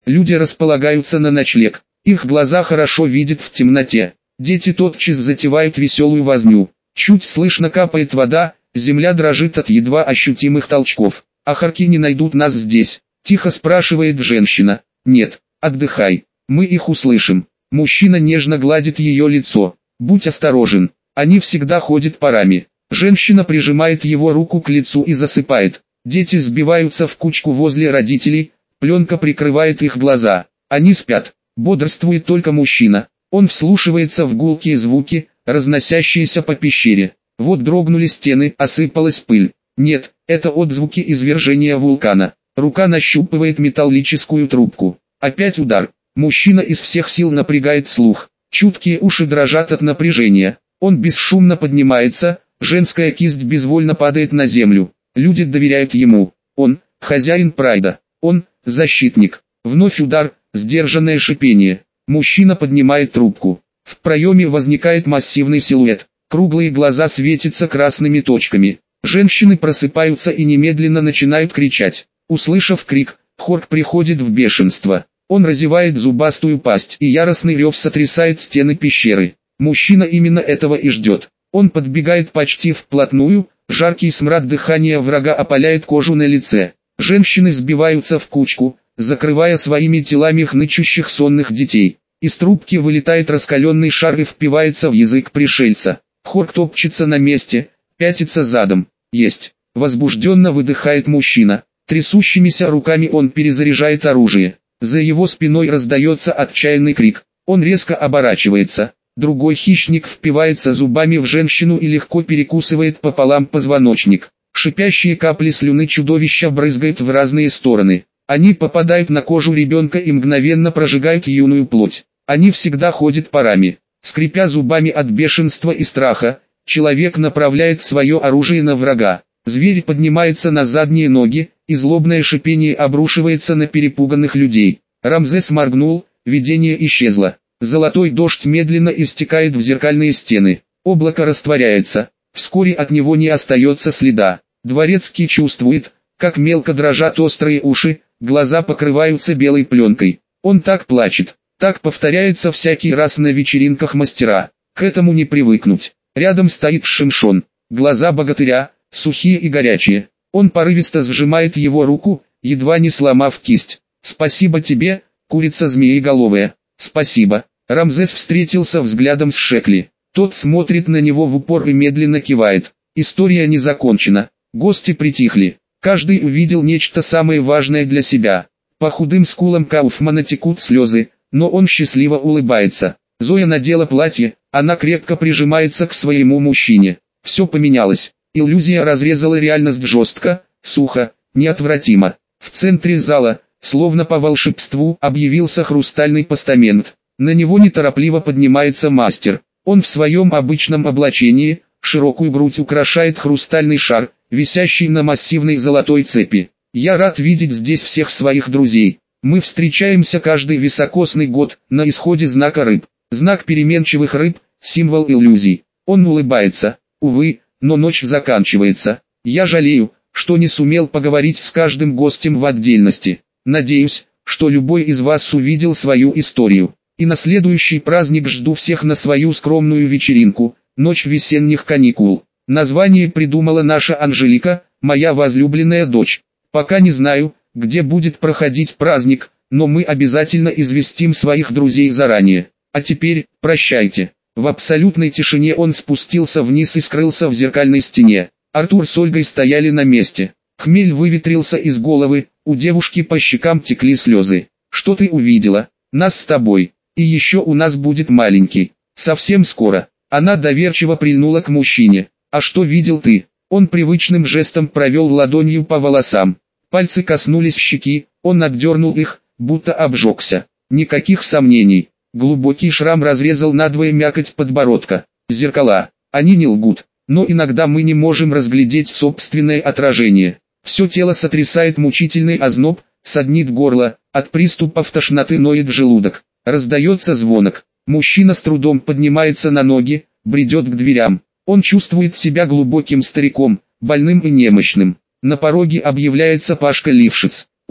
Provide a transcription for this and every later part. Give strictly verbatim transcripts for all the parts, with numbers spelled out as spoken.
Люди располагаются на ночлег. Их глаза хорошо видят в темноте. Дети тотчас затевают веселую возню. Чуть слышно капает вода, земля дрожит от едва ощутимых толчков. «Ахарки не найдут нас здесь?» – тихо спрашивает женщина. «Нет, отдыхай, мы их услышим». Мужчина нежно гладит ее лицо. «Будь осторожен, они всегда ходят парами». Женщина прижимает его руку к лицу и засыпает. Дети сбиваются в кучку возле родителей, пленка прикрывает их глаза. Они спят. Бодрствует только мужчина. Он вслушивается в гулкие звуки, разносящиеся по пещере. Вот дрогнули стены, осыпалась пыль. Нет, это отзвуки извержения вулкана. Рука нащупывает металлическую трубку. Опять удар. Мужчина из всех сил напрягает слух. Чуткие уши дрожат от напряжения. Он бесшумно поднимается, женская кисть безвольно падает на землю. Люди доверяют ему. Он – хозяин прайда. Он – защитник. Вновь удар, сдержанное шипение. Мужчина поднимает трубку. В проеме возникает массивный силуэт. Круглые глаза светятся красными точками. Женщины просыпаются и немедленно начинают кричать. Услышав крик, Хорк приходит в бешенство. Он разевает зубастую пасть, и яростный рев сотрясает стены пещеры. Мужчина именно этого и ждет. Он подбегает почти вплотную, жаркий смрад дыхания врага опаляет кожу на лице. Женщины сбиваются в кучку, закрывая своими телами хнычущих сонных детей. Из трубки вылетает раскаленный шар и впивается в язык пришельца. Хорк топчется на месте, пятится задом. Есть. Возбужденно выдыхает мужчина. Трясущимися руками он перезаряжает оружие. За его спиной раздается отчаянный крик. Он резко оборачивается. Другой хищник впивается зубами в женщину и легко перекусывает пополам позвоночник. Шипящие капли слюны чудовища брызгают в разные стороны. Они попадают на кожу ребенка и мгновенно прожигают юную плоть. Они всегда ходят парами. Скрипя зубами от бешенства и страха, человек направляет свое оружие на врага. Зверь поднимается на задние ноги, и злобное шипение обрушивается на перепуганных людей. Рамзес моргнул, видение исчезло. Золотой дождь медленно истекает в зеркальные стены. Облако растворяется. Вскоре от него не остается следа. Дворецкий чувствует, как мелко дрожат острые уши, глаза покрываются белой пленкой. Он так плачет. Так повторяется всякий раз на вечеринках мастера. К этому не привыкнуть. Рядом стоит Шимшон. Глаза богатыря, сухие и горячие. Он порывисто сжимает его руку, едва не сломав кисть. «Спасибо тебе, курица змееголовая. Спасибо». Рамзес встретился взглядом с Шекли. Тот смотрит на него в упор и медленно кивает. История не закончена. Гости притихли. Каждый увидел нечто самое важное для себя. По худым скулам Кауфмана текут слезы, но он счастливо улыбается. Зоя надела платье, она крепко прижимается к своему мужчине. Все поменялось. Иллюзия разрезала реальность жестко, сухо, неотвратимо. В центре зала, словно по волшебству, объявился хрустальный постамент. На него неторопливо поднимается мастер. Он в своем обычном облачении, широкую грудь украшает хрустальный шар, висящий на массивной золотой цепи. «Я рад видеть здесь всех своих друзей. Мы встречаемся каждый високосный год, на исходе знака рыб. Знак переменчивых рыб, символ иллюзий». Он улыбается. «Увы, но ночь заканчивается. Я жалею, что не сумел поговорить с каждым гостем в отдельности. Надеюсь, что любой из вас увидел свою историю. И на следующий праздник жду всех на свою скромную вечеринку, ночь весенних каникул. Название придумала наша Анжелика, моя возлюбленная дочь. Пока не знаю, где будет проходить праздник, но мы обязательно известим своих друзей заранее. А теперь, прощайте». В абсолютной тишине он спустился вниз и скрылся в зеркальной стене. Артур с Ольгой стояли на месте. Хмель выветрился из головы, у девушки по щекам текли слезы. «Что ты увидела? Нас с тобой. И еще у нас будет маленький. Совсем скоро». Она доверчиво прильнула к мужчине. «А что видел ты?» Он привычным жестом провел ладонью по волосам. Пальцы коснулись щеки, он отдернул их, будто обжегся. Никаких сомнений. Глубокий шрам разрезал надвое мякоть подбородка. Зеркала. Они не лгут. Но иногда мы не можем разглядеть собственное отражение. Все тело сотрясает мучительный озноб, саднит горло, от приступов тошноты ноет желудок. Раздается звонок. Мужчина с трудом поднимается на ноги, бредет к дверям. Он чувствует себя глубоким стариком, больным и немощным. На пороге объявляется Пашка Лившиц.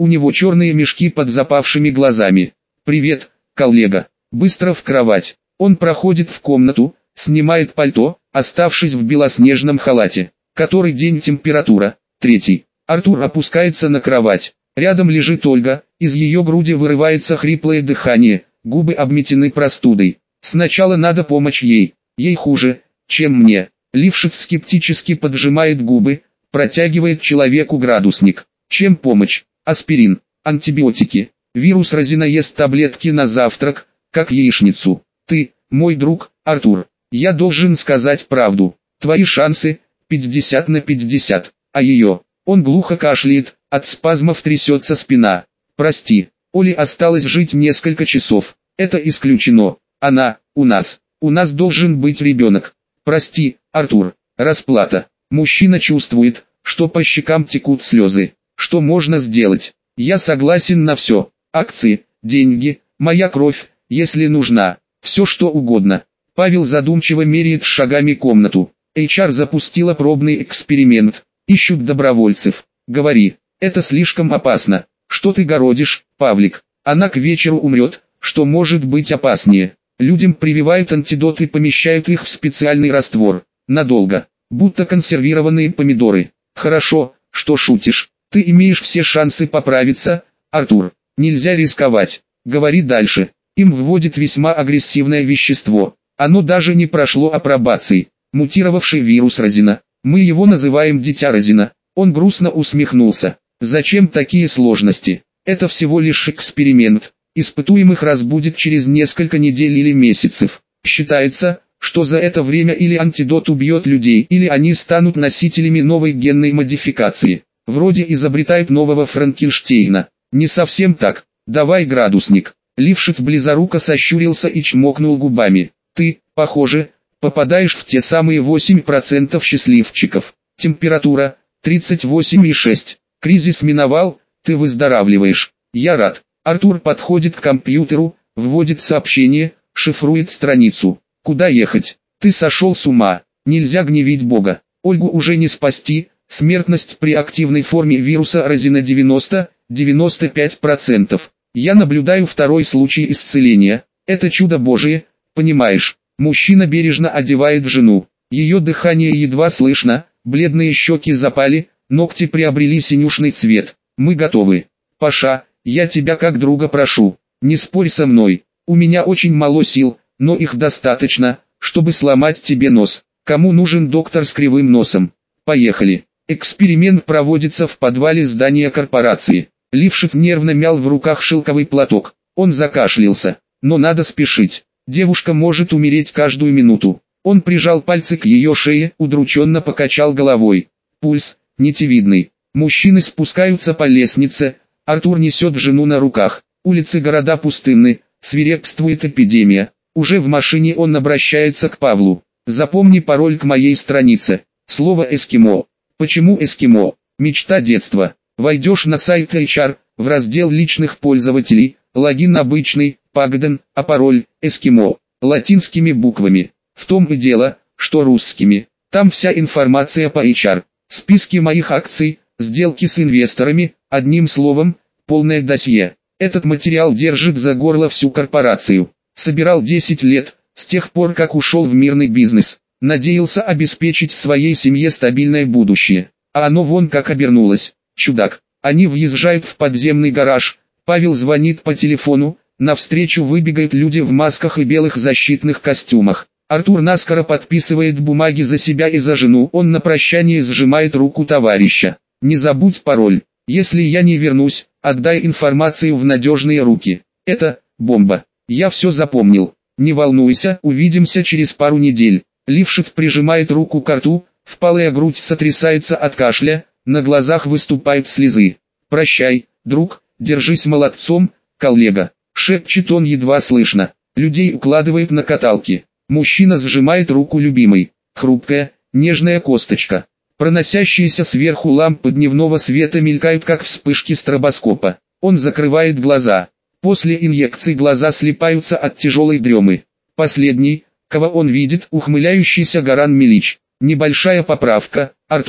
У него черные мешки под запавшими глазами. «Привет, коллега». Быстро в кровать. Он проходит в комнату, снимает пальто, оставшись в белоснежном халате. Который день температура? Третий. Артур опускается на кровать. Рядом лежит Ольга, из ее груди вырывается хриплое дыхание, губы обметены простудой. Сначала надо помочь ей, ей хуже, чем мне. Лившиц скептически поджимает губы, протягивает человеку градусник. Чем помочь? Аспирин, антибиотики. Вирус Розина ест таблетки на завтрак, как яичницу. Ты, мой друг, Артур, я должен сказать правду. Твои шансы пятьдесят на пятьдесят, а ее... Он глухо кашляет, от спазмов трясется спина. Прости, Оле осталось жить несколько часов. Это исключено. Она, у нас, у нас должен быть ребенок. Прости, Артур, расплата. Мужчина чувствует, что по щекам текут слезы. Что можно сделать? Я согласен на все. Акции, деньги, моя кровь, если нужна. Все что угодно. Павел задумчиво меряет шагами комнату. эйч ар запустила пробный эксперимент. Ищут добровольцев. Говори, это слишком опасно. Что ты городишь, Павлик? Она к вечеру умрет, что может быть опаснее? Людям прививают антидоты и помещают их в специальный раствор. Надолго. Будто консервированные помидоры. Хорошо, что шутишь. Ты имеешь все шансы поправиться, Артур. Нельзя рисковать. Говори дальше. Им вводят весьма агрессивное вещество. Оно даже не прошло апробации. Мутировавший вирус Розина. Мы его называем Дитя Розина. Он грустно усмехнулся. Зачем такие сложности? Это всего лишь эксперимент. Испытуемых разбудит через несколько недель или месяцев. Считается, что за это время или антидот убьет людей, или они станут носителями новой генной модификации. Вроде изобретают нового Франкенштейна. Не совсем так. Давай градусник. Лившиц близоруко сощурился и чмокнул губами. Ты, похоже, попадаешь в те самые восемь процентов счастливчиков. Температура тридцать восемь и шесть. Кризис миновал, ты выздоравливаешь. Я рад. Артур подходит к компьютеру, вводит сообщение, шифрует страницу. Куда ехать? Ты сошел с ума. Нельзя гневить Бога. Ольгу уже не спасти. Смертность при активной форме вируса Розина девяносто — девяносто пять процентов. Я наблюдаю второй случай исцеления. Это чудо Божие, понимаешь? Мужчина бережно одевает жену. Ее дыхание едва слышно, бледные щеки запали, ногти приобрели синюшный цвет. Мы готовы. Паша, я тебя как друга прошу, не спорь со мной. У меня очень мало сил, но их достаточно, чтобы сломать тебе нос. Кому нужен доктор с кривым носом? Поехали. Эксперимент проводится в подвале здания корпорации. Лившиц нервно мял в руках шелковый платок. Он закашлялся. Но надо спешить. Девушка может умереть каждую минуту. Он прижал пальцы к ее шее, удрученно покачал головой. Пульс, нитевидный. Мужчины спускаются по лестнице. Артур несет жену на руках. Улицы города пустынны, свирепствует эпидемия. Уже в машине он обращается к Павлу. Запомни пароль к моей странице. Слово «эскимо». Почему эскимо? Мечта детства. Войдешь на сайт эйч ар, в раздел личных пользователей, логин обычный, Пагден, а пароль «эскимо». Латинскими буквами. В том и дело, что русскими. Там вся информация по эйч ар. Списки моих акций, сделки с инвесторами, одним словом, полное досье. Этот материал держит за горло всю корпорацию. Собирал десять лет, с тех пор как ушел в мирный бизнес. Надеялся обеспечить своей семье стабильное будущее. А оно вон как обернулось. Чудак. Они въезжают в подземный гараж. Павел звонит по телефону. Навстречу выбегают люди в масках и белых защитных костюмах. Артур наскоро подписывает бумаги за себя и за жену. Он на прощание сжимает руку товарища. Не забудь пароль. Если я не вернусь, отдай информацию в надежные руки. Это бомба. Я все запомнил. Не волнуйся, увидимся через пару недель. Лившиц прижимает руку к рту, впалая грудь сотрясается от кашля, на глазах выступают слезы. «Прощай, друг, держись молодцом, коллега», — шепчет он едва слышно. Людей укладывает на каталки. Мужчина сжимает руку любимой. Хрупкая, нежная косточка. Проносящиеся сверху лампы дневного света мелькают как вспышки стробоскопа. Он закрывает глаза. После инъекций глаза слипаются от тяжелой дремы. Последний, кого он видит, ухмыляющийся Горан Милич. Небольшая поправка, Артур.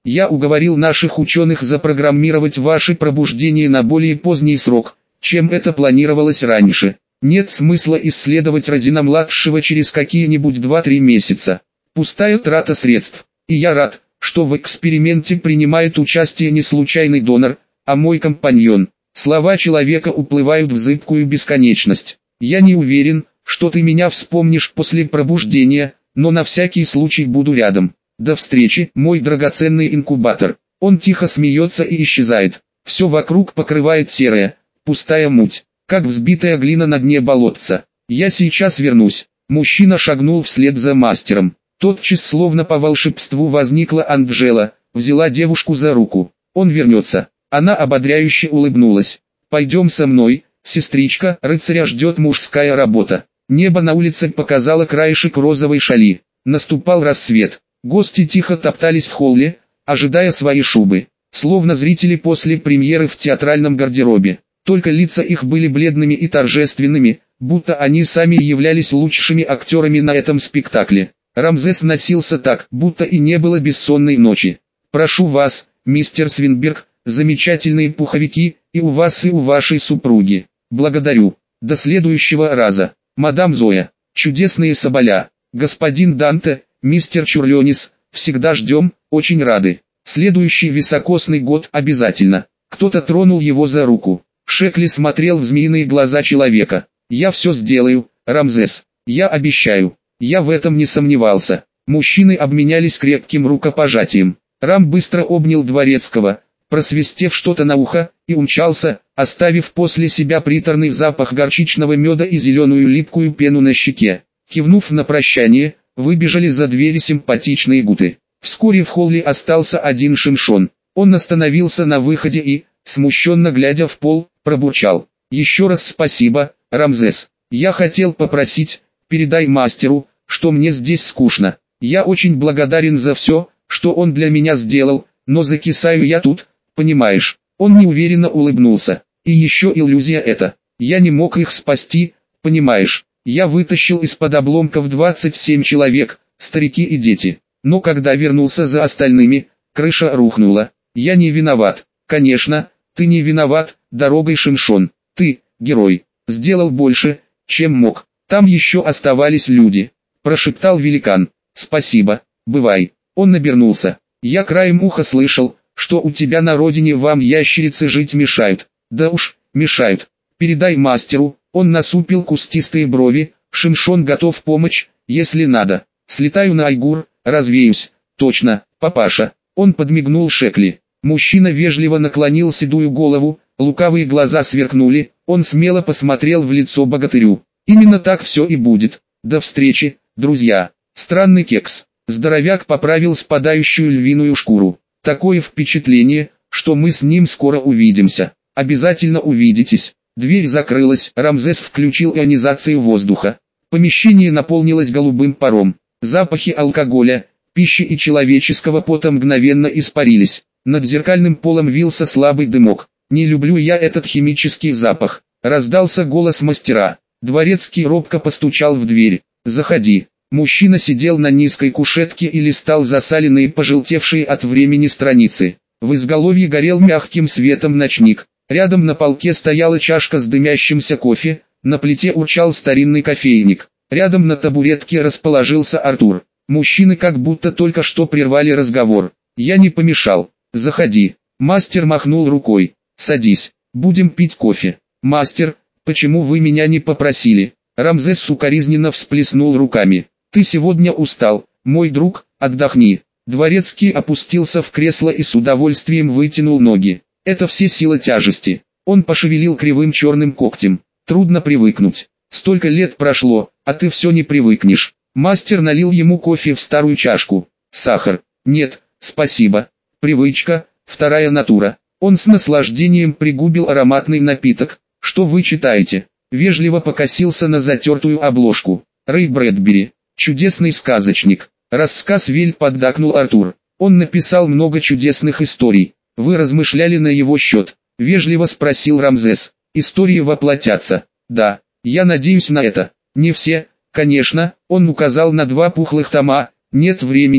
Я уговорил наших ученых запрограммировать ваше пробуждение на более поздний срок, чем это планировалось раньше. Нет смысла исследовать Розина-младшего через какие-нибудь два-три месяца. Пустая трата средств. И я рад, что в эксперименте принимает участие не случайный донор, а мой компаньон. Слова человека уплывают в зыбкую бесконечность. Я не уверен, что ты меня вспомнишь после пробуждения, но на всякий случай буду рядом. До встречи, мой драгоценный инкубатор. Он тихо смеется и исчезает. Все вокруг покрывает серая, пустая муть, как взбитая глина на дне болотца. Я сейчас вернусь. Мужчина шагнул вслед за мастером. Тотчас словно по волшебству возникла Анджела, взяла девушку за руку. Он вернется. Она ободряюще улыбнулась. «Пойдем со мной, сестричка, рыцаря ждет мужская работа». Небо на улице показало краешек розовой шали. Наступал рассвет. Гости тихо топтались в холле, ожидая свои шубы. Словно зрители после премьеры в театральном гардеробе. Только лица их были бледными и торжественными, будто они сами являлись лучшими актерами на этом спектакле. Рамзес носился так, будто и не было бессонной ночи. «Прошу вас, мистер Свинберг, замечательные пуховики, и у вас, и у вашей супруги. Благодарю. До следующего раза. Мадам Зоя, чудесные соболя. Господин Данте, мистер Чурленис, всегда ждем, очень рады. Следующий високосный год обязательно». Кто-то тронул его за руку. Шекли смотрел в змеиные глаза человека. «Я все сделаю, Рамзес. Я обещаю». Я в этом не сомневался. Мужчины обменялись крепким рукопожатием. Рам быстро обнял дворецкого, просвистев что-то на ухо, и умчался, оставив после себя приторный запах горчичного меда и зеленую липкую пену на щеке. Кивнув на прощание, выбежали за двери симпатичные гуты. Вскоре в холле остался один Шимшон. Он остановился на выходе и, смущенно глядя в пол, пробурчал: «Еще раз спасибо, Рамзес. Я хотел попросить, передай мастеру, что мне здесь скучно. Я очень благодарен за все, что он для меня сделал, но закисаю я тут, понимаешь». Он неуверенно улыбнулся. «И еще иллюзия эта. Я не мог их спасти, понимаешь. Я вытащил из-под обломков двадцать семь человек, старики и дети. Но когда вернулся за остальными, крыша рухнула. Я не виноват». «Конечно, ты не виноват, дорогой Шимшон. Ты, герой, сделал больше, чем мог. Там еще оставались люди», — прошептал великан. «Спасибо, бывай». Он обернулся. «Я краем уха слышал, что у тебя на родине вам ящерицы жить мешают». «Да уж, мешают. Передай мастеру». Он насупил кустистые брови. «Шимшон готов помочь, если надо. Слетаю на Айгур, развеюсь». «Точно, папаша». Он подмигнул Шекли. Мужчина вежливо наклонил седую голову, лукавые глаза сверкнули, он смело посмотрел в лицо богатырю. «Именно так все и будет. До встречи, друзья». Странный кекс. Здоровяк поправил спадающую львиную шкуру. «Такое впечатление, что мы с ним скоро увидимся». «Обязательно увидитесь». Дверь закрылась, Рамзес включил ионизацию воздуха. Помещение наполнилось голубым паром. Запахи алкоголя, пищи и человеческого пота мгновенно испарились. Над зеркальным полом вился слабый дымок. «Не люблю я этот химический запах», — раздался голос мастера. Дворецкий робко постучал в дверь. «Заходи». Мужчина сидел на низкой кушетке и листал засаленные, пожелтевшие от времени страницы. В изголовье горел мягким светом ночник. Рядом на полке стояла чашка с дымящимся кофе, на плите урчал старинный кофейник. Рядом на табуретке расположился Артур. Мужчины как будто только что прервали разговор. «Я не помешал. Заходи». Мастер махнул рукой. «Садись, будем пить кофе». «Мастер, почему вы меня не попросили?» Рамзес сукоризненно всплеснул руками. «Ты сегодня устал, мой друг, отдохни». Дворецкий опустился в кресло и с удовольствием вытянул ноги. «Это все сила тяжести». Он пошевелил кривым черным когтем. «Трудно привыкнуть. Столько лет прошло, а ты все не привыкнешь». Мастер налил ему кофе в старую чашку. «Сахар?» «Нет, спасибо. Привычка, вторая натура». Он с наслаждением пригубил ароматный напиток. «Что вы читаете?» Вежливо покосился на затертую обложку. «Рэй Брэдбери. Чудесный сказочник». «Рассказ Вель», поддакнул Артур. «Он написал много чудесных историй. Вы размышляли на его счет?» Вежливо спросил Рамзес. «Истории воплотятся?» «Да, я надеюсь на это». «Не все, конечно», он указал на два пухлых тома. «Нет времени»,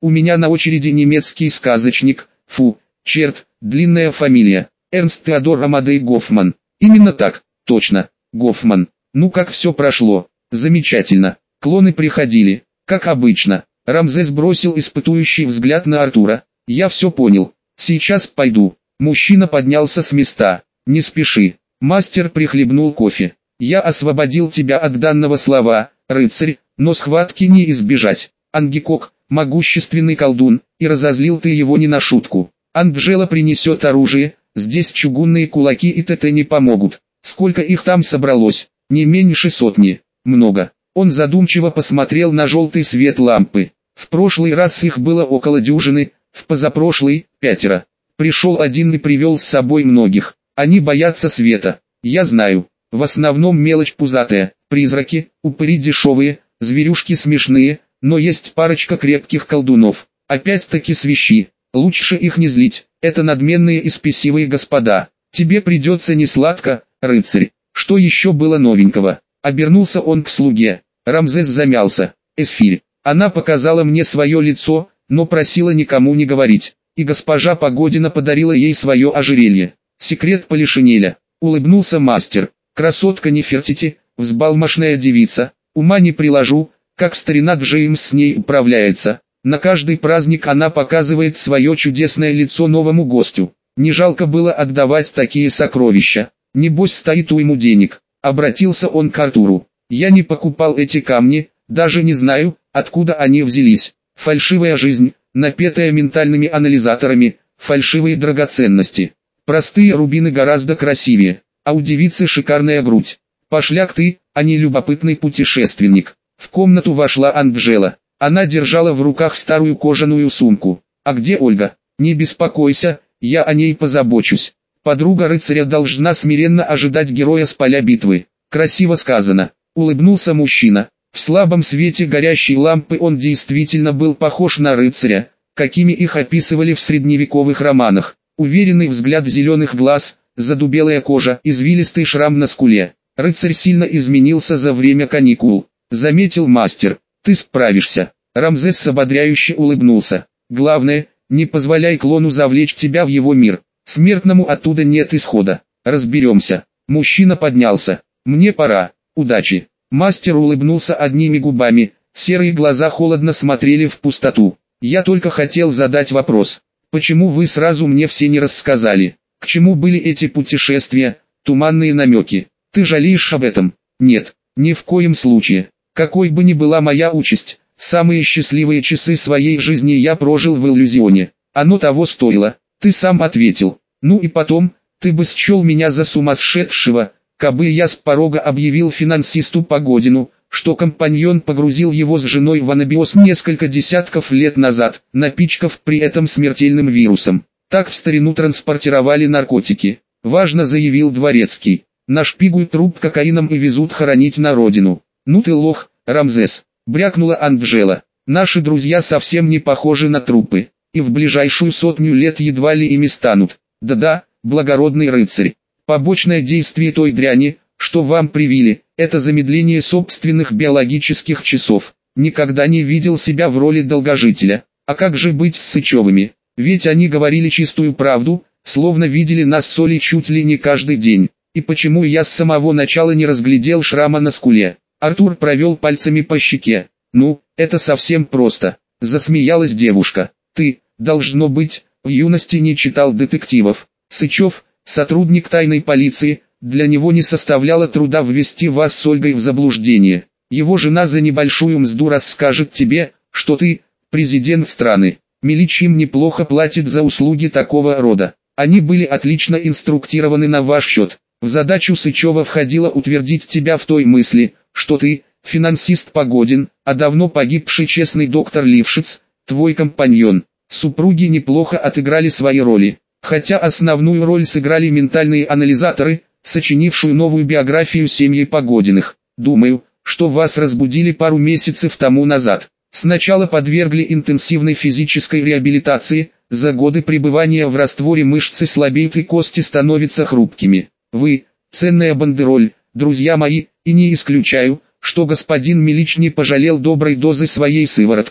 У меня на очереди немецкий сказочник, фу, черт, длинная фамилия, Эрнст Теодор Амадей Гофман. Именно так, точно, Гофман. Ну как все прошло? Замечательно. Клоны приходили, как обычно. Рамзес бросил испытующий взгляд на Артура. Я все понял. Сейчас пойду. Мужчина поднялся с места. Не спеши. Мастер прихлебнул кофе. Я освободил тебя от данного слова, рыцарь, но схватки не избежать. Ангикок, могущественный колдун, и разозлил ты его не на шутку. Анджела принесет оружие, здесь чугунные кулаки и ТТ не помогут. Сколько их там собралось? Не меньше сотни. Много. Он задумчиво посмотрел на желтый свет лампы. В прошлый раз их было около дюжины, в позапрошлый – пятеро. Пришел один и привел с собой многих. Они боятся света. Я знаю. В основном мелочь пузатая, призраки, упыри дешевые, зверюшки смешные, но есть парочка крепких колдунов. Опять-таки свищи. Лучше их не злить. Это надменные и спесивые господа. Тебе придется несладко, рыцарь. Что еще было новенького? Обернулся он к слуге. Рамзес замялся. Эсфирь. Она показала мне свое лицо, но просила никому не говорить. И госпожа Погодина подарила ей свое ожерелье. Секрет Полишинеля. Улыбнулся мастер. Красотка Нефертити, взбалмошная девица. Ума не приложу, как старина Джеймс с ней управляется. На каждый праздник она показывает свое чудесное лицо новому гостю. Не жалко было отдавать такие сокровища. Небось стоит уйму денег. Обратился он к Артуру. Я не покупал эти камни, даже не знаю, откуда они взялись. Фальшивая жизнь, напетая ментальными анализаторами, фальшивые драгоценности. Простые рубины гораздо красивее, а у девицы шикарная грудь. Пошляк ты, а не любопытный путешественник. В комнату вошла Анджела. Она держала в руках старую кожаную сумку. А где Ольга? Не беспокойся, я о ней позабочусь. Подруга рыцаря должна смиренно ожидать героя с поля битвы. Красиво сказано. Улыбнулся мужчина. В слабом свете горящей лампы он действительно был похож на рыцаря, какими их описывали в средневековых романах. Уверенный взгляд зеленых глаз, задубелая кожа, извилистый шрам на скуле. Рыцарь сильно изменился за время каникул. Заметил мастер. Ты справишься. Рамзес ободряюще улыбнулся. Главное, не позволяй клону завлечь тебя в его мир. Смертному оттуда нет исхода. Разберемся. Мужчина поднялся. Мне пора. Удачи. Мастер улыбнулся одними губами. Серые глаза холодно смотрели в пустоту. Я только хотел задать вопрос. Почему вы сразу мне все не рассказали? К чему были эти путешествия, туманные намеки? Ты жалеешь об этом? Нет, ни в коем случае. Какой бы ни была моя участь, самые счастливые часы своей жизни я прожил в иллюзионе. Оно того стоило. Ты сам ответил. Ну и потом, ты бы счел меня за сумасшедшего, кабы я с порога объявил финансисту Погодину, что компаньон погрузил его с женой в анабиоз несколько десятков лет назад, напичкав при этом смертельным вирусом. Так в старину транспортировали наркотики. Важно заявил Дворецкий. Нашпигуют труп кокаином и везут хоронить на родину. Ну ты лох, Рамзес, брякнула Анджела. Наши друзья совсем не похожи на трупы, и в ближайшую сотню лет едва ли ими станут. Да-да, благородный рыцарь. Побочное действие той дряни, что вам привили, это замедление собственных биологических часов. Никогда не видел себя в роли долгожителя. А как же быть с Сычевыми? Ведь они говорили чистую правду, словно видели нас с Олей чуть ли не каждый день. И почему я с самого начала не разглядел шрама на скуле? Артур провел пальцами по щеке. Ну, это совсем просто. Засмеялась девушка. Ты, должно быть, в юности не читал детективов. Сычев, сотрудник тайной полиции, для него не составляло труда ввести вас с Ольгой в заблуждение. Его жена за небольшую мзду расскажет тебе, что ты, президент страны. Милич им неплохо платит за услуги такого рода. Они были отлично инструктированы на ваш счет. В задачу Сычева входило утвердить тебя в той мысли, что ты, финансист Погодин, а давно погибший честный доктор Лившиц, твой компаньон. Супруги неплохо отыграли свои роли. Хотя основную роль сыграли ментальные анализаторы, сочинившую новую биографию семьи Погодиных. Думаю, что вас разбудили пару месяцев тому назад. Сначала подвергли интенсивной физической реабилитации, за годы пребывания в растворе мышцы слабеют и кости становятся хрупкими. Вы, ценная бандероль, друзья мои, и не исключаю, что господин Милич не пожалел доброй дозы своей сыворотки,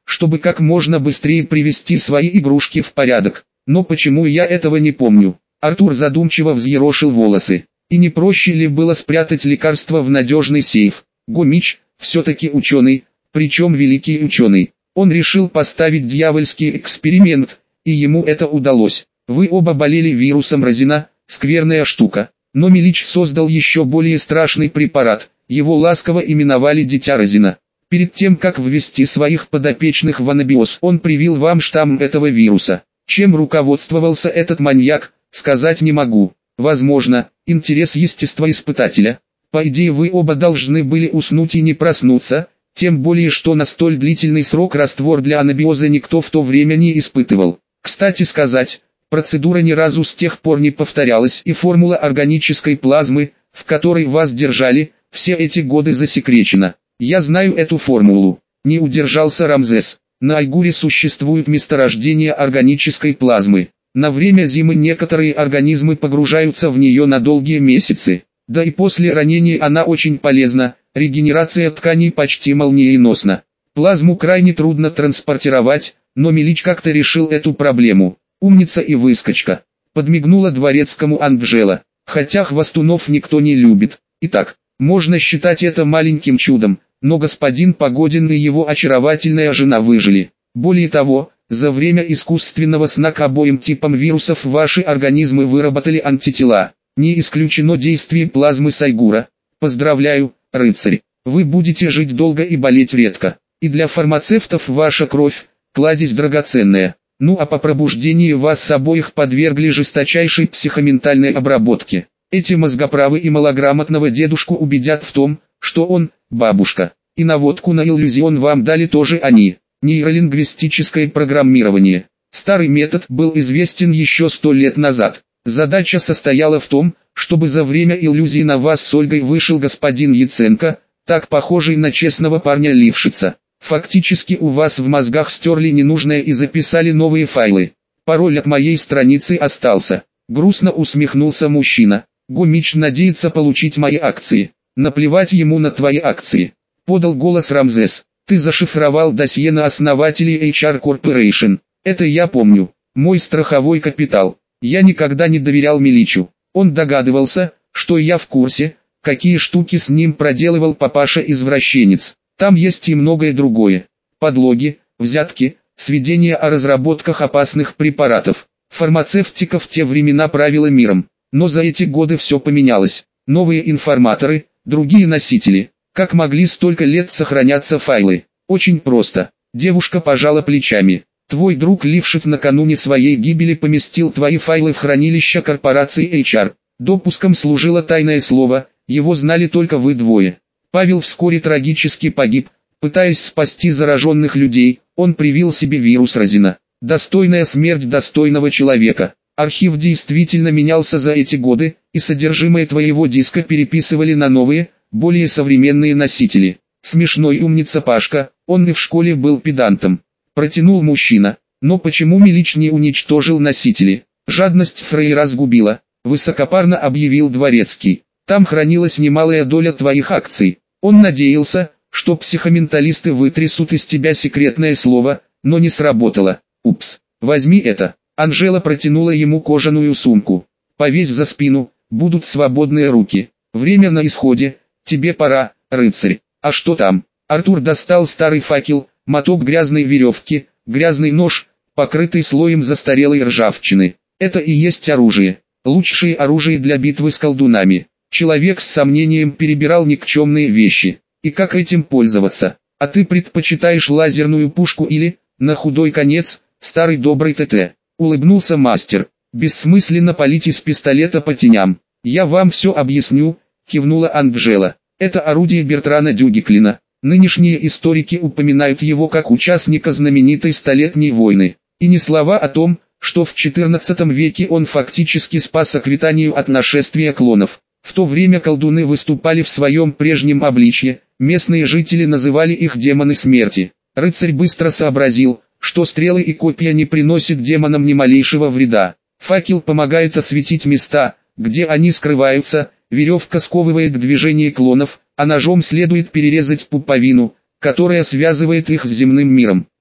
чтобы как можно быстрее привести свои игрушки в порядок. Но почему я этого не помню? Артур задумчиво взъерошил волосы. И не проще ли было спрятать лекарство в надежный сейф? Гомич, все-таки ученый, причем великий ученый. Он решил поставить дьявольский эксперимент, и ему это удалось. Вы оба болели вирусом Розина, скверная штука. Но Милич создал еще более страшный препарат, его ласково именовали «Дитя Розина». Перед тем, как ввести своих подопечных в анабиоз, он привил вам штамм этого вируса. Чем руководствовался этот маньяк, сказать не могу. Возможно, интерес естествоиспытателя. По идее, вы оба должны были уснуть и не проснуться, тем более что на столь длительный срок раствор для анабиоза никто в то время не испытывал. Кстати сказать, процедура ни разу с тех пор не повторялась, и формула органической плазмы, в которой вас держали, все эти годы засекречена. Я знаю эту формулу. Не удержался Рамзес. На Айгуре существует месторождение органической плазмы. На время зимы некоторые организмы погружаются в нее на долгие месяцы. Да и после ранения она очень полезна, регенерация тканей почти молниеносна. Плазму крайне трудно транспортировать, но Милич как-то решил эту проблему. Умница и выскочка. Подмигнула дворецкому Анджела. Хотя хвастунов никто не любит. Итак, можно считать это маленьким чудом, но господин Погодин и его очаровательная жена выжили. Более того, за время искусственного сна к обоим типам вирусов ваши организмы выработали антитела. Не исключено действие плазмы Сайгура. Поздравляю, рыцарь. Вы будете жить долго и болеть редко. И для фармацевтов ваша кровь – кладезь драгоценная. Ну а по пробуждении вас обоих подвергли жесточайшей психоментальной обработке. Эти мозгоправы и малограмотного дедушку убедят в том, что он – бабушка. И наводку на иллюзион вам дали тоже они. Нейролингвистическое программирование. Старый метод был известен еще сто лет назад. Задача состояла в том, чтобы за время иллюзии на вас с Ольгой вышел господин Яценко, так похожий на честного парня Лившица. Фактически у вас в мозгах стерли ненужное и записали новые файлы. Пароль от моей страницы остался. Грустно усмехнулся мужчина. Гомич надеется получить мои акции. Наплевать ему на твои акции. Подал голос Рамзес. Ты зашифровал досье на основателей эйч ар Corporation. Это я помню. Мой страховой капитал. Я никогда не доверял Миличу. Он догадывался, что я в курсе, какие штуки с ним проделывал папаша-извращенец. Там есть и многое другое. Подлоги, взятки, сведения о разработках опасных препаратов. Фармацевтика в те времена правила миром. Но за эти годы все поменялось. Новые информаторы, другие носители. Как могли столько лет сохраняться файлы? Очень просто. Девушка пожала плечами. Твой друг Лившиц накануне своей гибели поместил твои файлы в хранилище корпорации эйч ар. Допуском служило тайное слово, его знали только вы двое. Павел вскоре трагически погиб, пытаясь спасти зараженных людей, он привил себе вирус Розина. Достойная смерть достойного человека. Архив действительно менялся за эти годы, и содержимое твоего диска переписывали на новые, более современные носители. Смешной умница Пашка, он и в школе был педантом. Протянул мужчина. Но почему Милич не уничтожил носители? Жадность Фрейра сгубила, высокопарно объявил дворецкий. Там хранилась немалая доля твоих акций. Он надеялся, что психоменталисты вытрясут из тебя секретное слово, но не сработало. Упс, возьми это. Анжела протянула ему кожаную сумку. Повесь за спину, будут свободные руки. Время на исходе, тебе пора, рыцарь. А что там? Артур достал старый факел, моток грязной веревки, грязный нож, покрытый слоем застарелой ржавчины. Это и есть оружие. Лучшее оружие для битвы с колдунами. Человек с сомнением перебирал никчемные вещи. И как этим пользоваться? А ты предпочитаешь лазерную пушку или, на худой конец, старый добрый ТТ? Улыбнулся мастер. Бессмысленно палить из пистолета по теням. Я вам все объясню, кивнула Анджела. Это орудие Бертрана Дюгеклина. Нынешние историки упоминают его как участника знаменитой Столетней войны. И ни слова о том, что в четырнадцатом веке он фактически спас Аквитанию от нашествия клонов. В то время колдуны выступали в своем прежнем обличье, местные жители называли их демоны смерти. Рыцарь быстро сообразил, что стрелы и копья не приносят демонам ни малейшего вреда. Факел помогает осветить места, где они скрываются, веревка сковывает движение клонов, а ножом следует перерезать пуповину, которая связывает их с земным миром.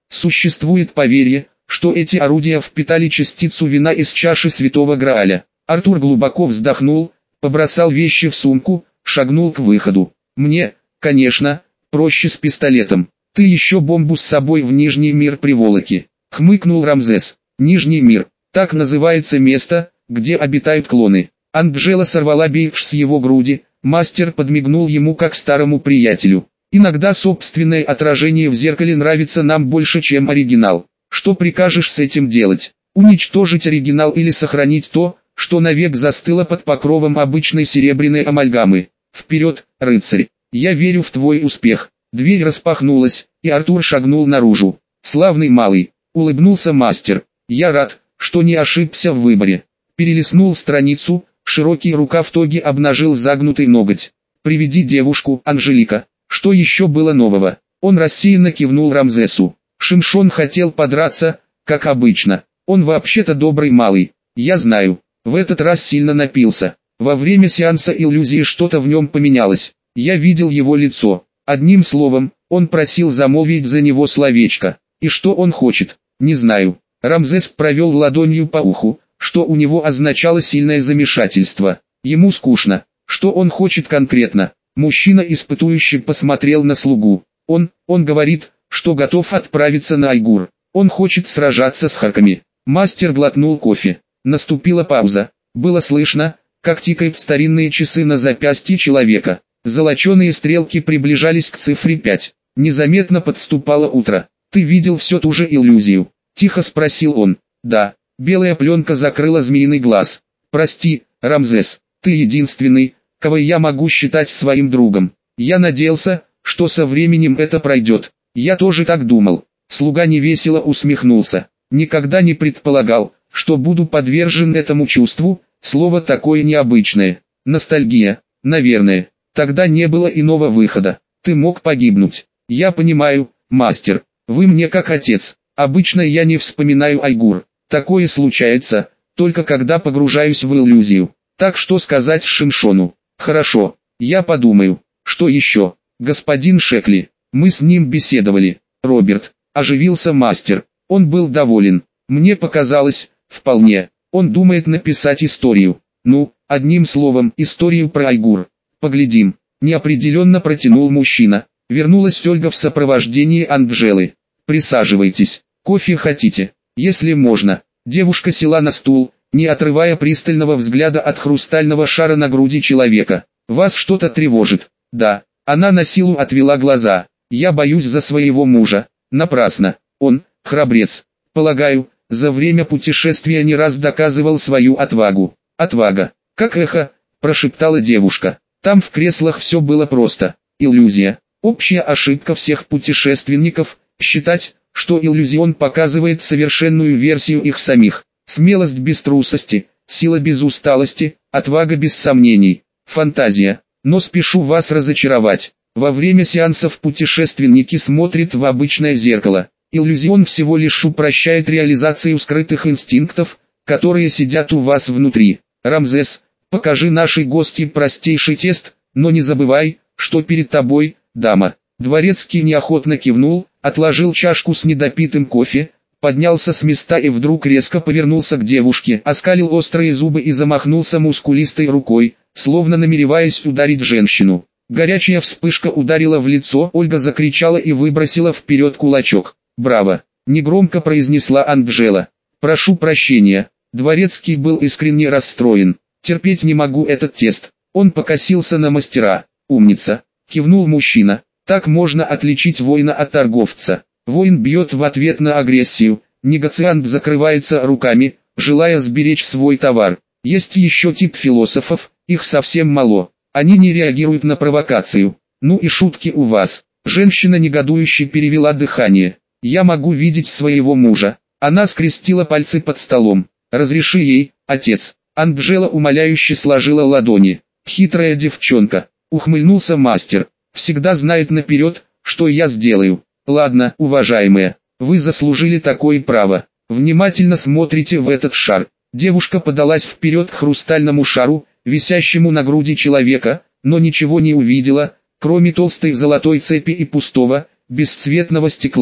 Существует поверье, что эти орудия впитали частицу вина из чаши Святого Грааля. Артур глубоко вздохнул, побросал вещи в сумку, шагнул к выходу. Мне, конечно, проще с пистолетом. Ты еще бомбу с собой в Нижний мир приволоки. Хмыкнул Рамзес. Нижний мир. Так называется место, где обитают клоны. Анджела сорвала бейдж с его груди. Мастер подмигнул ему как старому приятелю. Иногда собственное отражение в зеркале нравится нам больше, чем оригинал. Что прикажешь с этим делать? Уничтожить оригинал или сохранить то, что навек застыло под покровом обычной серебряной амальгамы? Вперед, рыцарь! Я верю в твой успех. Дверь распахнулась, и Артур шагнул наружу. Славный малый, улыбнулся мастер. Я рад, что не ошибся в выборе. Перелистнул страницу, широкий рукав тоги обнажил загнутый ноготь. Приведи девушку, Анжелика. Что еще было нового? Он рассеянно кивнул Рамзесу. Шимшон хотел подраться, как обычно. Он вообще-то добрый малый. Я знаю. В этот раз сильно напился. Во время сеанса иллюзии что-то в нем поменялось. Я видел его лицо. Одним словом, он просил замолвить за него словечко. И что он хочет? Не знаю. Рамзес провел ладонью по уху, что у него означало сильное замешательство. Ему скучно. Что он хочет конкретно? Мужчина испытующе посмотрел на слугу. Он, он говорит, что готов отправиться на Айгур. Он хочет сражаться с Харками. Мастер глотнул кофе. Наступила пауза. Было слышно, как тикают старинные часы на запястье человека. Золоченые стрелки приближались к цифре пять. Незаметно подступало утро. «Ты видел всю ту же иллюзию?» — тихо спросил он. «Да». Белая пленка закрыла змеиный глаз. «Прости, Рамзес, ты единственный, кого я могу считать своим другом. Я надеялся, что со временем это пройдет. Я тоже так думал». Слуга невесело усмехнулся. «Никогда не предполагал, что буду подвержен этому чувству, слово такое необычное. Ностальгия, наверное. Тогда не было иного выхода. Ты мог погибнуть. Я понимаю, мастер, вы мне как отец. Обычно я не вспоминаю Айгур. Такое случается, только когда погружаюсь в иллюзию. Так что сказать Шимшону? Хорошо, я подумаю. Что еще? Господин Шекли, мы с ним беседовали. Роберт, оживился мастер. Он был доволен. Мне показалось, вполне. Он думает написать историю. Ну, одним словом, историю про Айгур. Поглядим. Неопределенно протянул мужчина. Вернулась Ольга в сопровождении Анджелы. Присаживайтесь. Кофе хотите? Если можно. Девушка села на стул, не отрывая пристального взгляда от хрустального шара на груди человека. Вас что-то тревожит? Да. Она на силу отвела глаза. Я боюсь за своего мужа. Напрасно. Он, храбрец. Полагаю, за время путешествия не раз доказывал свою отвагу. Отвага. Как эхо, прошептала девушка. Там в креслах все было просто. Иллюзия. Общая ошибка всех путешественников – считать, что иллюзион показывает совершенную версию их самих. Смелость без трусости, сила без усталости, отвага без сомнений, фантазия. Но спешу вас разочаровать. Во время сеансов путешественники смотрят в обычное зеркало. Иллюзион всего лишь упрощает реализацию скрытых инстинктов, которые сидят у вас внутри. Рамзес, покажи нашей гости простейший тест, но не забывай, что перед тобой – дама. Дворецкий неохотно кивнул, отложил чашку с недопитым кофе, поднялся с места и вдруг резко повернулся к девушке, оскалил острые зубы и замахнулся мускулистой рукой, словно намереваясь ударить женщину. Горячая вспышка ударила в лицо, Ольга закричала и выбросила вперед кулачок. «Браво!» – негромко произнесла Анджела. «Прошу прощения». Дворецкий был искренне расстроен. «Терпеть не могу этот тест». Он покосился на мастера. «Умница!» – кивнул мужчина. «Так можно отличить воина от торговца». Воин бьет в ответ на агрессию, негациант закрывается руками, желая сберечь свой товар. Есть еще тип философов, их совсем мало. Они не реагируют на провокацию. Ну и шутки у вас. Женщина негодующе перевела дыхание. «Я могу видеть своего мужа». Она скрестила пальцы под столом. «Разреши ей, отец». Анджела умоляюще сложила ладони. «Хитрая девчонка», — ухмыльнулся мастер. «Всегда знает наперед, что я сделаю». «Ладно, уважаемые, вы заслужили такое право. Внимательно смотрите в этот шар». Девушка подалась вперед к хрустальному шару, висящему на груди человека, но ничего не увидела, кроме толстой золотой цепи и пустого, бесцветного стекла.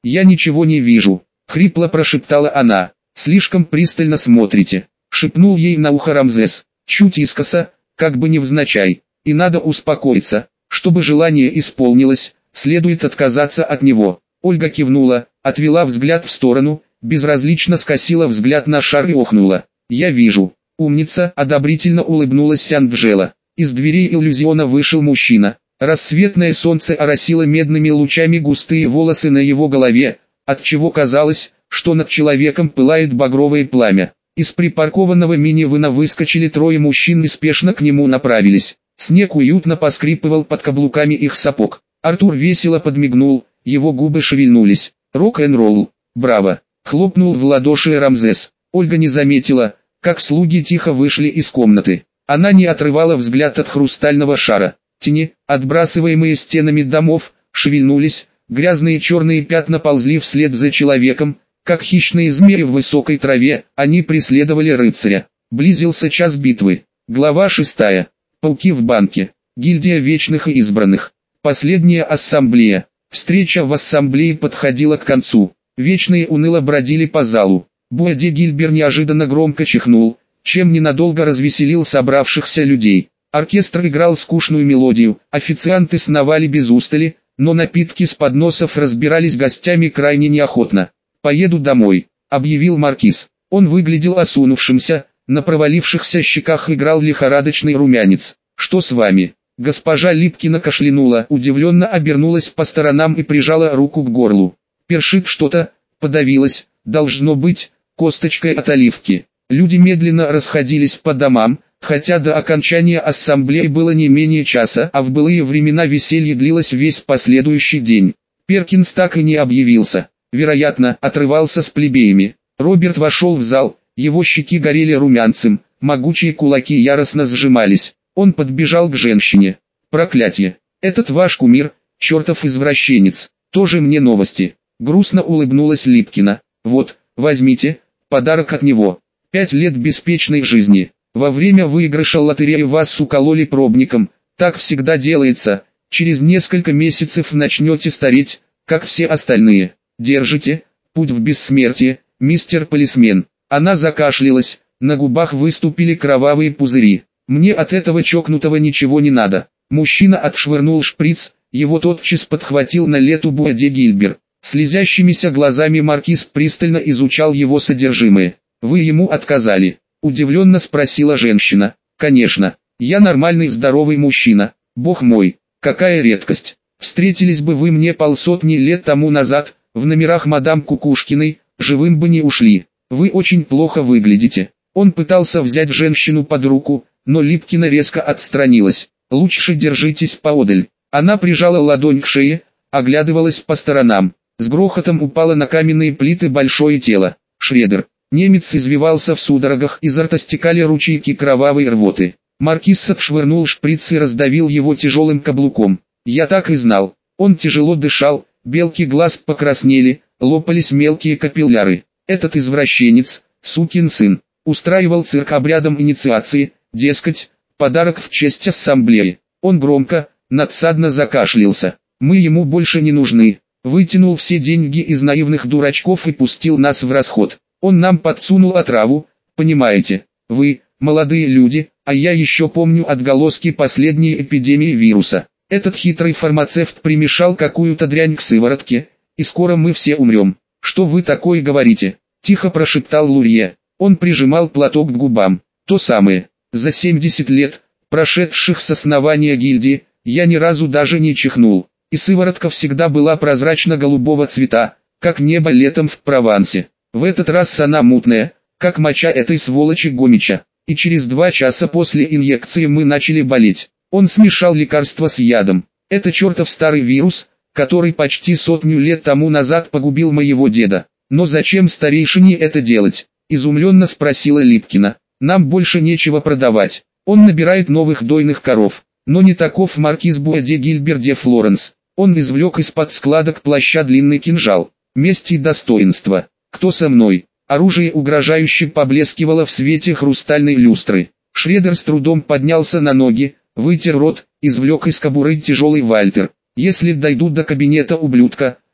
«Я ничего не вижу», — хрипло прошептала она. «Слишком пристально смотрите», — шепнул ей на ухо Рамзес, чуть искоса, как бы невзначай. «И надо успокоиться, чтобы желание исполнилось, следует отказаться от него». Ольга кивнула, отвела взгляд в сторону, безразлично скосила взгляд на шар и охнула. «Я вижу». «Умница», — одобрительно улыбнулась Анджела. Из дверей иллюзиона вышел мужчина. Рассветное солнце оросило медными лучами густые волосы на его голове, отчего казалось, что над человеком пылает багровое пламя. Из припаркованного минивэна выскочили трое мужчин и спешно к нему направились. Снег уютно поскрипывал под каблуками их сапог. Артур весело подмигнул, его губы шевельнулись. «Рок-н-ролл, браво!» — хлопнул в ладоши Рамзес. Ольга не заметила, как слуги тихо вышли из комнаты. Она не отрывала взгляд от хрустального шара. Тени, отбрасываемые стенами домов, шевельнулись, грязные черные пятна ползли вслед за человеком, как хищные змеи в высокой траве, они преследовали рыцаря. Близился час битвы. Глава шестая. Пауки в банке. Гильдия вечных и избранных. Последняя ассамблея. Встреча в ассамблее подходила к концу. Вечные уныло бродили по залу. Буаде Гильбер неожиданно громко чихнул, чем ненадолго развеселил собравшихся людей. Оркестр играл скучную мелодию, официанты сновали без устали, но напитки с подносов разбирались гостями крайне неохотно. «Поеду домой», — объявил маркиз. Он выглядел осунувшимся, на провалившихся щеках играл лихорадочный румянец. «Что с вами?» Госпожа Липкина кашлянула, удивленно обернулась по сторонам и прижала руку к горлу. «Першит что-то», подавилась, должно быть, косточкой от оливки. Люди медленно расходились по домам, хотя до окончания ассамблеи было не менее часа, а в былые времена веселье длилось весь последующий день. Перкинс так и не объявился. Вероятно, отрывался с плебеями. Роберт вошел в зал, его щеки горели румянцем, могучие кулаки яростно сжимались. Он подбежал к женщине. «Проклятье! Этот ваш кумир, чертов извращенец, тоже мне новости!» Грустно улыбнулась Липкина. «Вот, возьмите, подарок от него. Пять лет беспечной жизни. Во время выигрыша лотереи вас укололи пробником, так всегда делается, через несколько месяцев начнете стареть, как все остальные. Держите, путь в бессмертие, мистер полисмен». Она закашлялась, на губах выступили кровавые пузыри. «Мне от этого чокнутого ничего не надо». Мужчина отшвырнул шприц, его тотчас подхватил на лету Буаде Гильбер. Слезящимися глазами маркиз пристально изучал его содержимое. «Вы ему отказали?» — удивленно спросила женщина. «Конечно, я нормальный здоровый мужчина, бог мой, какая редкость. Встретились бы вы мне полсотни лет тому назад, в номерах мадам Кукушкиной, живым бы не ушли. Вы очень плохо выглядите». Он пытался взять женщину под руку, но Липкина резко отстранилась. «Лучше держитесь поодаль». Она прижала ладонь к шее, оглядывалась по сторонам. С грохотом упало на каменные плиты большое тело. Шредер. Немец извивался в судорогах, изо рта стекали ручейки кровавой рвоты. Маркиз отшвырнул шприц и раздавил его тяжелым каблуком. «Я так и знал». Он тяжело дышал, белки глаз покраснели, лопались мелкие капилляры. Этот извращенец, сукин сын, устраивал цирк обрядом инициации, дескать, подарок в честь ассамблеи. Он громко, надсадно закашлялся. «Мы ему больше не нужны». Вытянул все деньги из наивных дурачков и пустил нас в расход. Он нам подсунул отраву, понимаете? Вы, молодые люди, а я еще помню отголоски последней эпидемии вируса. Этот хитрый фармацевт примешал какую-то дрянь к сыворотке, и скоро мы все умрем. Что вы такое говорите? Тихо прошептал Лурье. Он прижимал платок к губам. То самое. За семьдесят лет, прошедших с основания гильдии, я ни разу даже не чихнул. И сыворотка всегда была прозрачно-голубого цвета, как небо летом в Провансе. В этот раз она мутная, как моча этой сволочи Гомича. И через два часа после инъекции мы начали болеть. Он смешал лекарство с ядом. Это чертов старый вирус, который почти сотню лет тому назад погубил моего деда. Но зачем старейшине это делать? Изумленно спросила Липкина. Нам больше нечего продавать. Он набирает новых дойных коров. Но не таков маркиз Буаде Гильбер де Флоренс. Он извлек из-под складок плаща длинный кинжал. Месть и достоинство. Кто со мной? Оружие угрожающе поблескивало в свете хрустальной люстры. Шредер с трудом поднялся на ноги, вытер рот, извлек из кобуры тяжелый вальтер. Если дойду до кабинета ублюдка,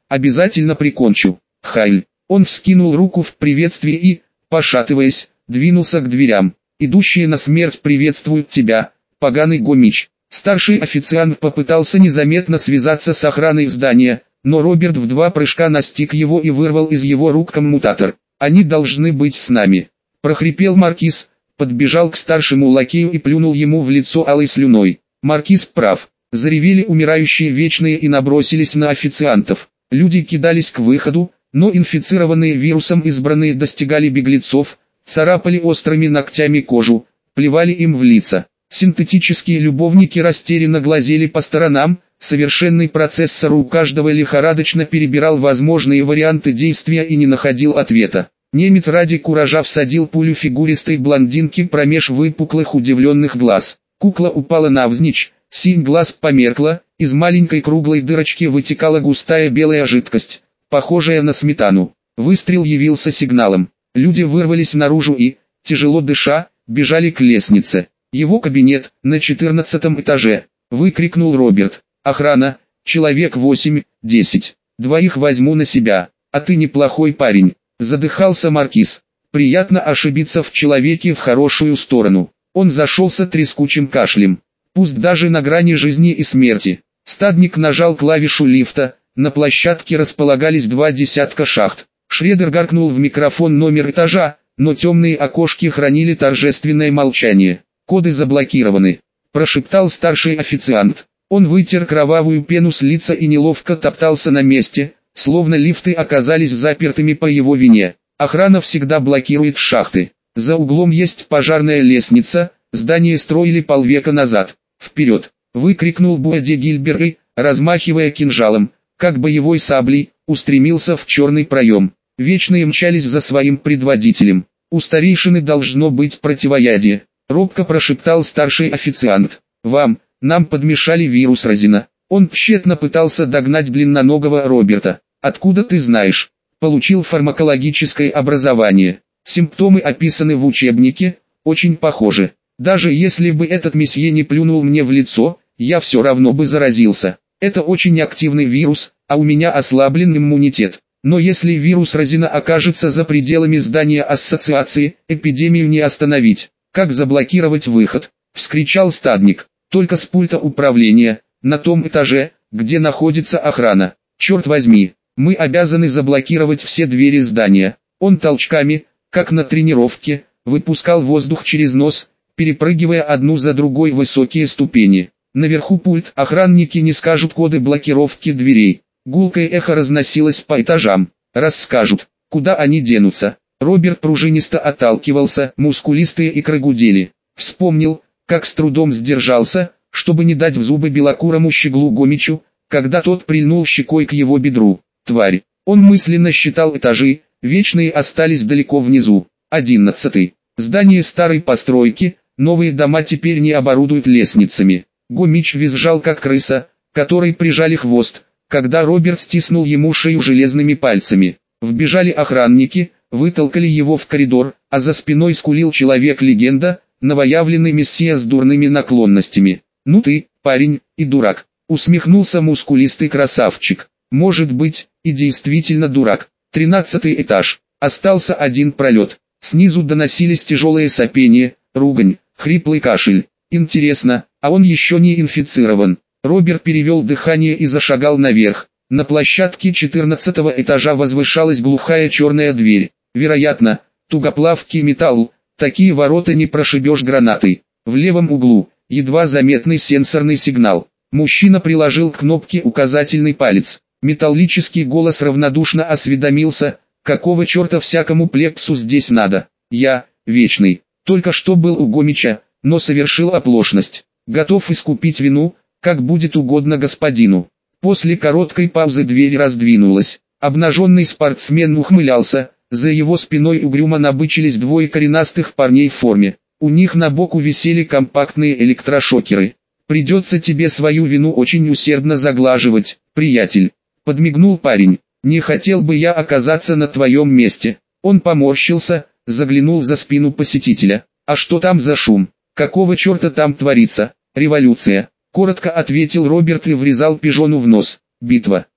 обязательно прикончу. Хайль. Он вскинул руку в приветствии и, пошатываясь, двинулся к дверям. Идущие на смерть приветствуют тебя, поганый Гомич. Старший официант попытался незаметно связаться с охраной здания, но Роберт в два прыжка настиг его и вырвал из его рук коммутатор. «Они должны быть с нами», — прохрипел Маркиз, подбежал к старшему лакею и плюнул ему в лицо алой слюной. Маркиз прав. Заревели умирающие вечные и набросились на официантов. Люди кидались к выходу, но инфицированные вирусом избранные достигали беглецов, царапали острыми ногтями кожу, плевали им в лица. Синтетические любовники растерянно глазели по сторонам, совершенный процессор у каждого лихорадочно перебирал возможные варианты действия и не находил ответа. Немец ради куража всадил пулю фигуристой блондинки промеж выпуклых удивленных глаз. Кукла упала навзничь, синь глаз померкла, из маленькой круглой дырочки вытекала густая белая жидкость, похожая на сметану. Выстрел явился сигналом. Люди вырвались наружу и, тяжело дыша, бежали к лестнице. «Его кабинет, на четырнадцатом этаже», — выкрикнул Роберт. «Охрана, человек восемь-десять. Двоих возьму на себя, а ты неплохой парень», — задыхался Маркиз. «Приятно ошибиться в человеке в хорошую сторону». Он зашелся трескучим кашлем. Пусть даже на грани жизни и смерти. Стадник нажал клавишу лифта, на площадке располагались два десятка шахт. Шредер гаркнул в микрофон номер этажа, но темные окошки хранили торжественное молчание. «Коды заблокированы», – прошептал старший официант. Он вытер кровавую пену с лица и неловко топтался на месте, словно лифты оказались запертыми по его вине. Охрана всегда блокирует шахты. За углом есть пожарная лестница, здание строили полвека назад. «Вперед!» – выкрикнул Буаде Гильбер и, размахивая кинжалом, как боевой саблей, устремился в черный проем. Вечные мчались за своим предводителем. «У старейшины должно быть противоядие», — робко прошептал старший официант. «Вам, нам подмешали вирус Розина». Он тщетно пытался догнать длинноногого Роберта. «Откуда ты знаешь?» «Получил фармакологическое образование. Симптомы описаны в учебнике, очень похожи. Даже если бы этот месье не плюнул мне в лицо, я все равно бы заразился. Это очень активный вирус, а у меня ослаблен иммунитет. Но если вирус Розина окажется за пределами здания ассоциации, эпидемию не остановить. Как заблокировать выход?» — вскричал стадник. «Только с пульта управления, на том этаже, где находится охрана. Черт возьми, мы обязаны заблокировать все двери здания». Он толчками, как на тренировке, выпускал воздух через нос, перепрыгивая одну за другой высокие ступени. Наверху пульт, охранники не скажут коды блокировки дверей. Гулкое эхо разносилось по этажам. Расскажут, куда они денутся. Роберт пружинисто отталкивался, мускулистые икры гудели. Вспомнил, как с трудом сдержался, чтобы не дать в зубы белокурому щеглу Гомичу, когда тот прильнул щекой к его бедру. Тварь. Он мысленно считал этажи, вечные остались далеко внизу. Одиннадцатый. Здание старой постройки, новые дома теперь не оборудуют лестницами. Гомич визжал как крыса, которой прижали хвост, когда Роберт стиснул ему шею железными пальцами. Вбежали охранники, вытолкали его в коридор, а за спиной скулил человек-легенда, новоявленный мессия с дурными наклонностями. «Ну ты, парень, и дурак», — усмехнулся мускулистый красавчик. «Может быть, и действительно дурак». Тринадцатый этаж. Остался один пролет. Снизу доносились тяжелые сопения, ругань, хриплый кашель. Интересно, а он еще не инфицирован? Роберт перевел дыхание и зашагал наверх. На площадке четырнадцатого этажа возвышалась глухая черная дверь. Вероятно, тугоплавкий металл, такие ворота не прошибешь гранатой. В левом углу, едва заметный сенсорный сигнал. Мужчина приложил к кнопке указательный палец. Металлический голос равнодушно осведомился, какого черта всякому плебсу здесь надо. «Я, Вечный, только что был у Гомича, но совершил оплошность. Готов искупить вину, как будет угодно господину». После короткой паузы дверь раздвинулась. Обнаженный спортсмен ухмылялся, за его спиной угрюмо набычились двое коренастых парней в форме. У них на боку висели компактные электрошокеры. «Придется тебе свою вину очень усердно заглаживать, приятель», — подмигнул парень. «Не хотел бы я оказаться на твоем месте». Он поморщился, заглянул за спину посетителя. «А что там за шум? Какого черта там творится?» «Революция», — коротко ответил Роберт и врезал пижону в нос. «Битва».